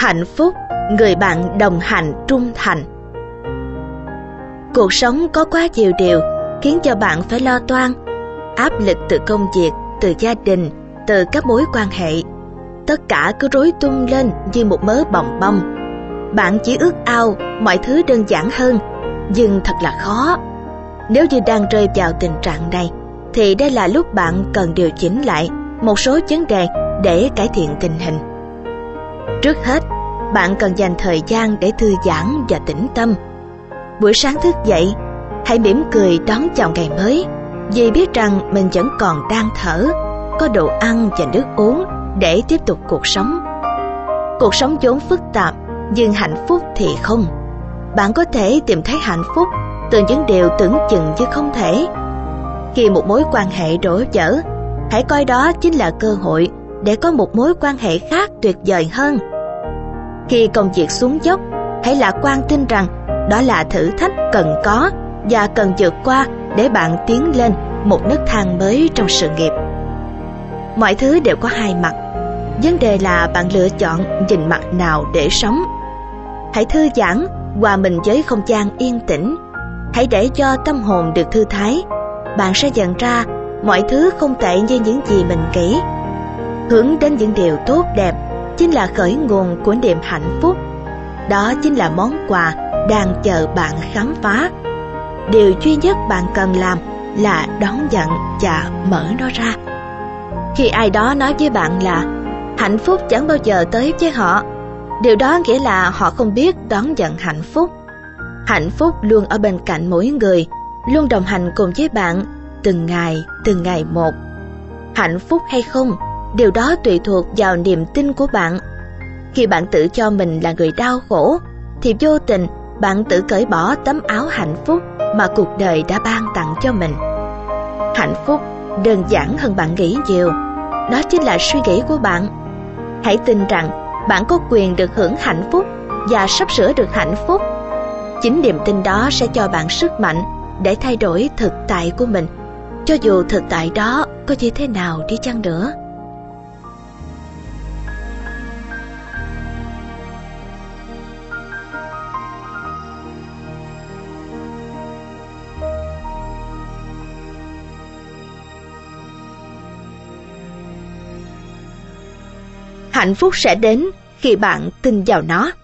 Hạnh phúc, người bạn đồng hành trung thành. Cuộc sống có quá nhiều điều khiến cho bạn phải lo toan. Áp lực từ công việc, từ gia đình, từ các mối quan hệ. Tất cả cứ rối tung lên như một mớ bòng bong. Bạn chỉ ước ao mọi thứ đơn giản hơn, nhưng thật là khó. Nếu như đang rơi vào tình trạng này, thì đây là lúc bạn cần điều chỉnh lại một số vấn đề để cải thiện tình hình. Trước hết, bạn cần dành thời gian để thư giãn và tĩnh tâm. Buổi sáng thức dậy, hãy mỉm cười đón chào ngày mới, vì biết rằng mình vẫn còn đang thở, có đồ ăn và nước uống để tiếp tục cuộc sống. Cuộc sống vốn phức tạp, nhưng hạnh phúc thì không. Bạn có thể tìm thấy hạnh phúc từ những điều tưởng chừng như không thể. Khi một mối quan hệ đổ vỡ, hãy coi đó chính là cơ hội để có một mối quan hệ khác tuyệt vời hơn. Khi công việc xuống dốc, hãy lạc quan tin rằng đó là thử thách cần có và cần vượt qua để bạn tiến lên một nấc thang mới trong sự nghiệp. Mọi thứ đều có hai mặt. Vấn đề là bạn lựa chọn nhìn mặt nào để sống. Hãy thư giãn, hòa mình với không gian yên tĩnh. Hãy để cho tâm hồn được thư thái. Bạn sẽ nhận ra mọi thứ không tệ như những gì mình nghĩ. Hướng đến những điều tốt đẹp chính là khởi nguồn của niềm hạnh phúc. Đó chính là món quà đang chờ bạn khám phá. Điều duy nhất bạn cần làm là đón nhận và mở nó ra. Khi ai đó nói với bạn là hạnh phúc chẳng bao giờ tới với họ, điều đó nghĩa là họ không biết đón nhận hạnh phúc. Hạnh phúc luôn ở bên cạnh mỗi người, luôn đồng hành cùng với bạn từng ngày một. Hạnh phúc hay không, điều đó tùy thuộc vào niềm tin của bạn. Khi bạn tự cho mình là người đau khổ, thì vô tình bạn tự cởi bỏ tấm áo hạnh phúc mà cuộc đời đã ban tặng cho mình. Hạnh phúc đơn giản hơn bạn nghĩ nhiều. Đó chính là suy nghĩ của bạn. Hãy tin rằng bạn có quyền được hưởng hạnh phúc và sắp sửa được hạnh phúc. Chính niềm tin đó sẽ cho bạn sức mạnh để thay đổi thực tại của mình, cho dù thực tại đó có như thế nào đi chăng nữa. Hạnh phúc sẽ đến khi bạn tin vào nó.